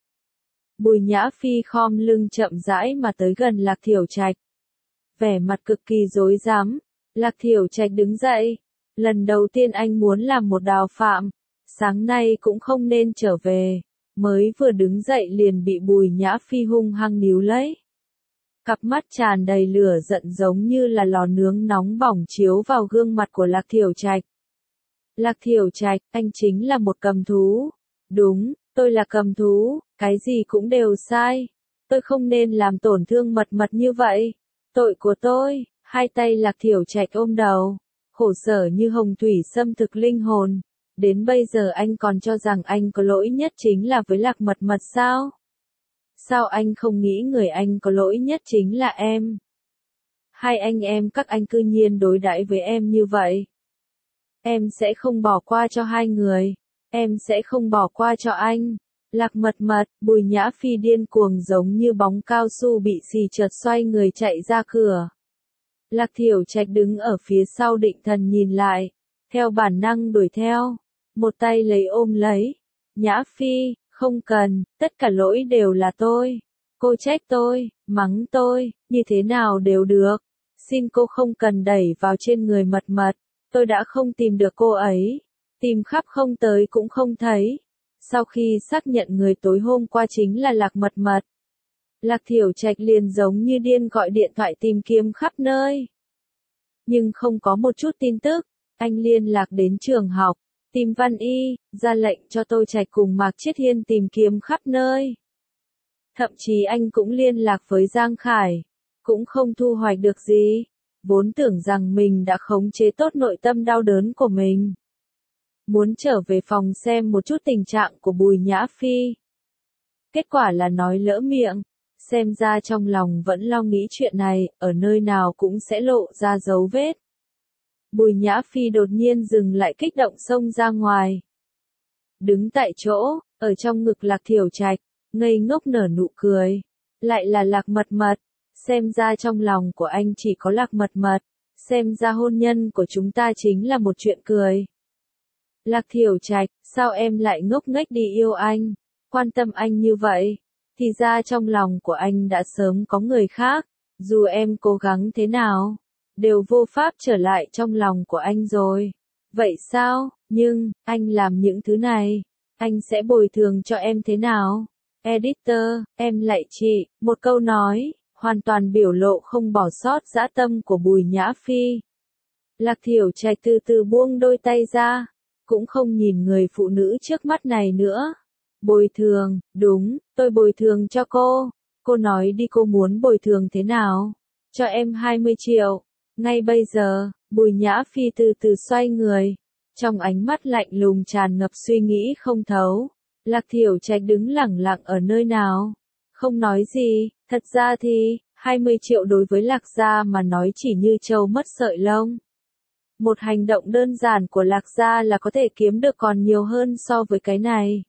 Bùi Nhã Phi khom lưng chậm rãi mà tới gần Lạc Thiểu Trạch. Vẻ mặt cực kỳ rối rắm. Lạc Thiểu Trạch đứng dậy. Lần đầu tiên anh muốn làm một đào phạm. Sáng nay cũng không nên trở về. Mới vừa đứng dậy liền bị Bùi Nhã Phi hung hăng níu lấy. Cặp mắt tràn đầy lửa giận giống như là lò nướng nóng bỏng chiếu vào gương mặt của Lạc Thiểu Trạch. Lạc Thiểu Trạch, anh chính là một cầm thú. Đúng, tôi là cầm thú, cái gì cũng đều sai. Tôi không nên làm tổn thương mật mật như vậy. Tội của tôi. Hai tay Lạc Thiểu Trạch ôm đầu, khổ sở như hồng thủy xâm thực linh hồn. Đến bây giờ anh còn cho rằng anh có lỗi nhất chính là với Lạc Mật Mật sao? Sao anh không nghĩ người anh có lỗi nhất chính là em? Hai anh em các anh cư nhiên đối đãi với em như vậy. Em sẽ không bỏ qua cho hai người. Em sẽ không bỏ qua cho anh. Lạc Mật Mật, Bùi Nhã Phi điên cuồng giống như bóng cao su bị xì chợt xoay người chạy ra cửa. Lạc Thiểu Trạch đứng ở phía sau định thần nhìn lại. Theo bản năng đuổi theo. Một tay lấy ôm lấy. Nhã Phi, không cần, tất cả lỗi đều là tôi. Cô trách tôi, mắng tôi, như thế nào đều được. Xin cô không cần đẩy vào trên người Mật Mật. Tôi đã không tìm được cô ấy. Tìm khắp không tới cũng không thấy. Sau khi xác nhận người tối hôm qua chính là Lạc Mật Mật, Lạc Thiểu Trạch liền giống như điên gọi điện thoại tìm kiếm khắp nơi. Nhưng không có một chút tin tức. Anh liên lạc đến trường học, tìm Văn Y, ra lệnh cho Tô Trạch cùng Mạc Chiết Hiên tìm kiếm khắp nơi. Thậm chí anh cũng liên lạc với Giang Khải, cũng không thu hoạch được gì. Vốn tưởng rằng mình đã khống chế tốt nội tâm đau đớn của mình. Muốn trở về phòng xem một chút tình trạng của Bùi Nhã Phi. Kết quả là nói lỡ miệng. Xem ra trong lòng vẫn lo nghĩ chuyện này, ở nơi nào cũng sẽ lộ ra dấu vết. Bùi Nhã Phi đột nhiên dừng lại kích động xông ra ngoài. Đứng tại chỗ, ở trong ngực Lạc Thiểu Trạch, ngây ngốc nở nụ cười. Lại là Lạc Mật Mật, xem ra trong lòng của anh chỉ có Lạc Mật Mật, xem ra hôn nhân của chúng ta chính là một chuyện cười. Lạc Thiểu Trạch, sao em lại ngốc nghếch đi yêu anh, quan tâm anh như vậy? Thì ra trong lòng của anh đã sớm có người khác, dù em cố gắng thế nào, đều vô pháp trở lại trong lòng của anh rồi. Vậy sao, nhưng, anh làm những thứ này, anh sẽ bồi thường cho em thế nào? Editor, em lại chị, một câu nói, hoàn toàn biểu lộ không bỏ sót dã tâm của Bùi Nhã Phi. Lạc Thiểu Trạch từ từ buông đôi tay ra, cũng không nhìn người phụ nữ trước mắt này nữa. Bồi thường, đúng, tôi bồi thường cho cô. Cô nói đi, cô muốn bồi thường thế nào? Cho em hai mươi triệu. Ngay bây giờ, Bùi Nhã Phi từ từ xoay người. Trong ánh mắt lạnh lùng tràn ngập suy nghĩ không thấu. Lạc Thiểu Trạch đứng lẳng lặng ở nơi nào. Không nói gì, thật ra thì, hai mươi triệu đối với Lạc gia mà nói chỉ như trâu mất sợi lông. Một hành động đơn giản của Lạc gia là có thể kiếm được còn nhiều hơn so với cái này.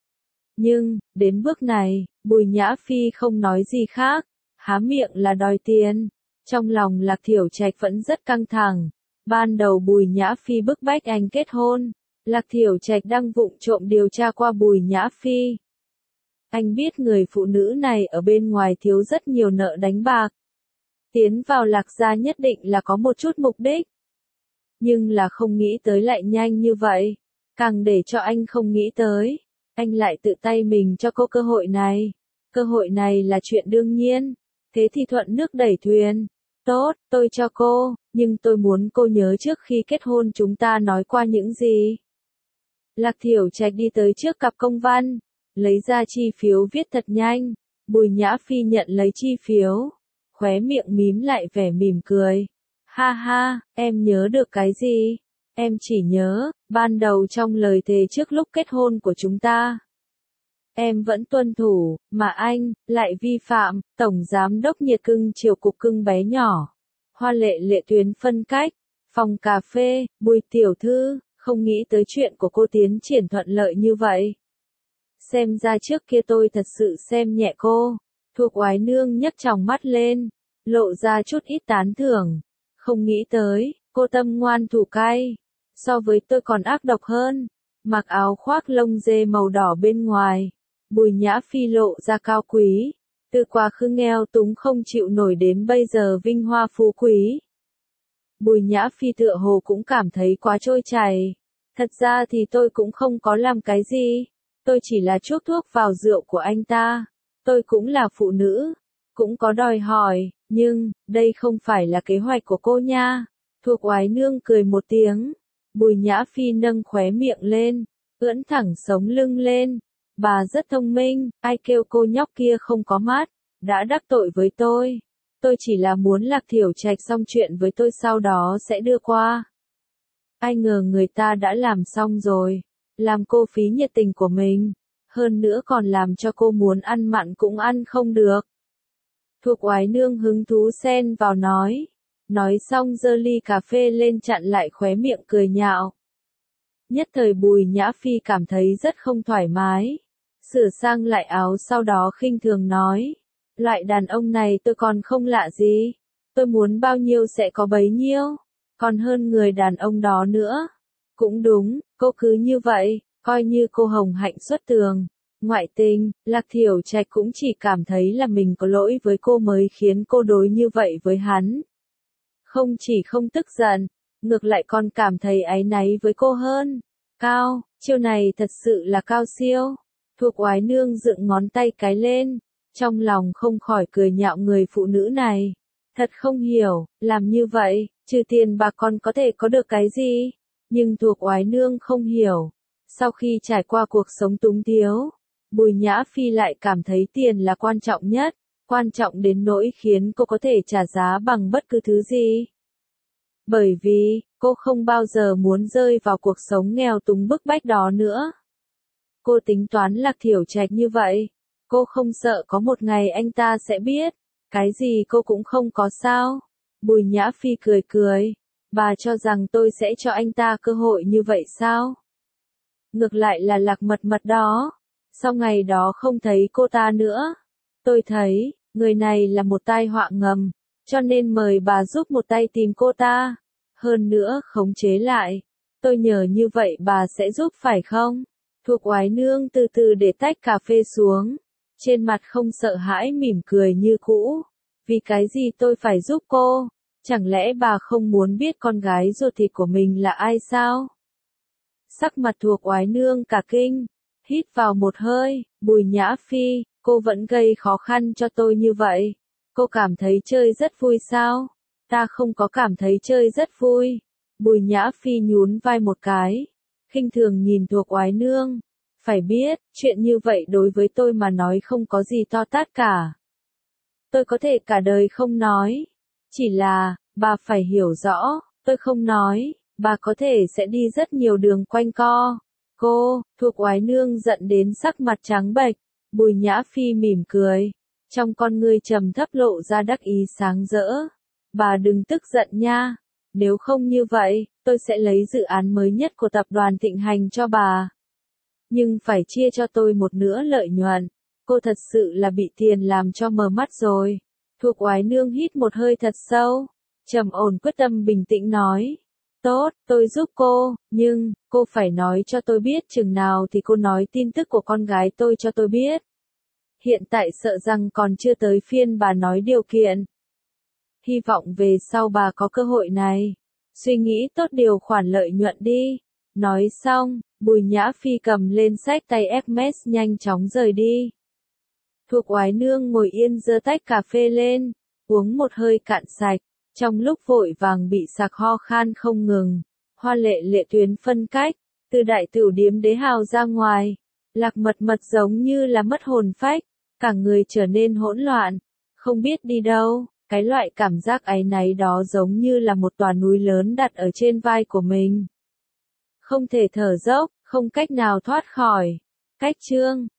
Nhưng, đến bước này, Bùi Nhã Phi không nói gì khác, há miệng là đòi tiền. Trong lòng Lạc Thiểu Trạch vẫn rất căng thẳng. Ban đầu Bùi Nhã Phi bức bách anh kết hôn, Lạc Thiểu Trạch đang vụng trộm điều tra qua Bùi Nhã Phi. Anh biết người phụ nữ này ở bên ngoài thiếu rất nhiều nợ đánh bạc. Tiến vào Lạc gia nhất định là có một chút mục đích. Nhưng là không nghĩ tới lại nhanh như vậy. Càng để cho anh không nghĩ tới, anh lại tự tay mình cho cô cơ hội này. Cơ hội này là chuyện đương nhiên. Thế thì thuận nước đẩy thuyền. Tốt, tôi cho cô, nhưng tôi muốn cô nhớ trước khi kết hôn chúng ta nói qua những gì. Lạc Thiểu Trạch đi tới trước cặp công văn, lấy ra chi phiếu viết thật nhanh. Bùi Nhã Phi nhận lấy chi phiếu, khóe miệng mím lại vẻ mỉm cười. Ha ha, em nhớ được cái gì? Em chỉ nhớ, ban đầu trong lời thề trước lúc kết hôn của chúng ta. Em vẫn tuân thủ, mà anh, lại vi phạm. Tổng giám đốc nhiệt cưng chiều cục cưng bé nhỏ. Hoa lệ lệ tuyến phân cách. Phòng cà phê, Bùi tiểu thư, không nghĩ tới chuyện của cô tiến triển thuận lợi như vậy. Xem ra trước kia tôi thật sự xem nhẹ cô. Thuộc Oái Nương nhấc tròng mắt lên, lộ ra chút ít tán thưởng. Không nghĩ tới, cô tâm ngoan thủ cay. So với tôi còn ác độc hơn. Mặc áo khoác lông dê màu đỏ bên ngoài. Bùi Nhã Phi lộ ra cao quý. Từ quá khứ nghèo túng không chịu nổi đến bây giờ vinh hoa phú quý. Bùi Nhã Phi tựa hồ cũng cảm thấy quá trôi chảy. Thật ra thì tôi cũng không có làm cái gì. Tôi chỉ là chuốc thuốc vào rượu của anh ta. Tôi cũng là phụ nữ. Cũng có đòi hỏi. Nhưng, đây không phải là kế hoạch của cô nha. Thuộc Oái Nương cười một tiếng. Bùi Nhã Phi nâng khóe miệng lên. Ưỡn thẳng sống lưng lên. Bà rất thông minh, ai kêu cô nhóc kia không có mắt, đã đắc tội với tôi. Tôi chỉ là muốn Lạc Thiểu Trạch xong chuyện với tôi sau đó sẽ đưa qua. Ai ngờ người ta đã làm xong rồi, làm cô phí nhiệt tình của mình, hơn nữa còn làm cho cô muốn ăn mặn cũng ăn không được. Thuộc Oái Nương hứng thú xen vào nói, nói xong giơ ly cà phê lên chặn lại khóe miệng cười nhạo. Nhất thời Bùi Nhã Phi cảm thấy rất không thoải mái. Sửa sang lại áo sau đó khinh thường nói. Loại đàn ông này tôi còn không lạ gì. Tôi muốn bao nhiêu sẽ có bấy nhiêu. Còn hơn người đàn ông đó nữa. Cũng đúng, cô cứ như vậy, coi như cô hồng hạnh xuất tường. Ngoại tình, Lạc Thiểu Trạch cũng chỉ cảm thấy là mình có lỗi với cô mới khiến cô đối như vậy với hắn. Không chỉ không tức giận, ngược lại còn cảm thấy áy náy với cô hơn. Cao, chiêu này thật sự là cao siêu. Thuộc Oái Nương dựng ngón tay cái lên, trong lòng không khỏi cười nhạo người phụ nữ này. Thật không hiểu, làm như vậy, trừ tiền bạc còn có thể có được cái gì? Nhưng Thuộc Oái Nương không hiểu. Sau khi trải qua cuộc sống túng thiếu, Bùi Nhã Phi lại cảm thấy tiền là quan trọng nhất, quan trọng đến nỗi khiến cô có thể trả giá bằng bất cứ thứ gì. Bởi vì, cô không bao giờ muốn rơi vào cuộc sống nghèo túng bức bách đó nữa. Cô tính toán Lạc Thiểu Trạch như vậy. Cô không sợ có một ngày anh ta sẽ biết. Cái gì cô cũng không có sao. Bùi Nhã Phi cười cười. Bà cho rằng tôi sẽ cho anh ta cơ hội như vậy sao? Ngược lại là Lạc Mật Mật đó. Sau ngày đó không thấy cô ta nữa. Tôi thấy, người này là một tai họa ngầm, cho nên mời bà giúp một tay tìm cô ta. Hơn nữa khống chế lại. Tôi nhờ như vậy bà sẽ giúp phải không? Thuộc Oái Nương từ từ để tách cà phê xuống. Trên mặt không sợ hãi mỉm cười như cũ. Vì cái gì tôi phải giúp cô? Chẳng lẽ bà không muốn biết con gái ruột thịt của mình là ai sao? Sắc mặt Thuộc Oái Nương cả kinh. Hít vào một hơi, Bùi Nhã Phi, cô vẫn gây khó khăn cho tôi như vậy. Cô cảm thấy chơi rất vui sao? Ta không có cảm thấy chơi rất vui. Bùi Nhã Phi nhún vai một cái. Khinh thường nhìn Thuộc Oái Nương. Phải biết, chuyện như vậy đối với tôi mà nói không có gì to tát cả. Tôi có thể cả đời không nói. Chỉ là, bà phải hiểu rõ, tôi không nói, bà có thể sẽ đi rất nhiều đường quanh co. Cô, Thuộc Oái Nương giận đến sắc mặt trắng bệch. Bùi Nhã Phi mỉm cười. Trong con ngươi trầm thấp lộ ra đắc ý sáng rỡ. Bà đừng tức giận nha. Nếu không như vậy, tôi sẽ lấy dự án mới nhất của tập đoàn Thịnh Hành cho bà. Nhưng phải chia cho tôi một nửa lợi nhuận. Cô thật sự là bị tiền làm cho mờ mắt rồi. Thuộc Oái Nương hít một hơi thật sâu. Trầm ổn quyết tâm bình tĩnh nói. Tốt, tôi giúp cô, nhưng, cô phải nói cho tôi biết chừng nào thì cô nói tin tức của con gái tôi cho tôi biết. Hiện tại sợ rằng còn chưa tới phiên bà nói điều kiện. Hy vọng về sau bà có cơ hội này. Suy nghĩ tốt điều khoản lợi nhuận đi. Nói xong, Bùi Nhã Phi cầm lên xách tay Hermes nhanh chóng rời đi. Thuộc Oái Nương ngồi yên giơ tách cà phê lên, uống một hơi cạn sạch. Trong lúc vội vàng bị sặc ho khan không ngừng, Hoa Lệ Lệ tuyến phân cách, từ đại tửu điếm Đế Hào ra ngoài. Lạc Mật Mật giống như là mất hồn phách, cả người trở nên hỗn loạn, không biết đi đâu. Cái loại cảm giác áy náy đó giống như là một tòa núi lớn đặt ở trên vai của mình. Không thể thở dốc, không cách nào thoát khỏi. Cách chương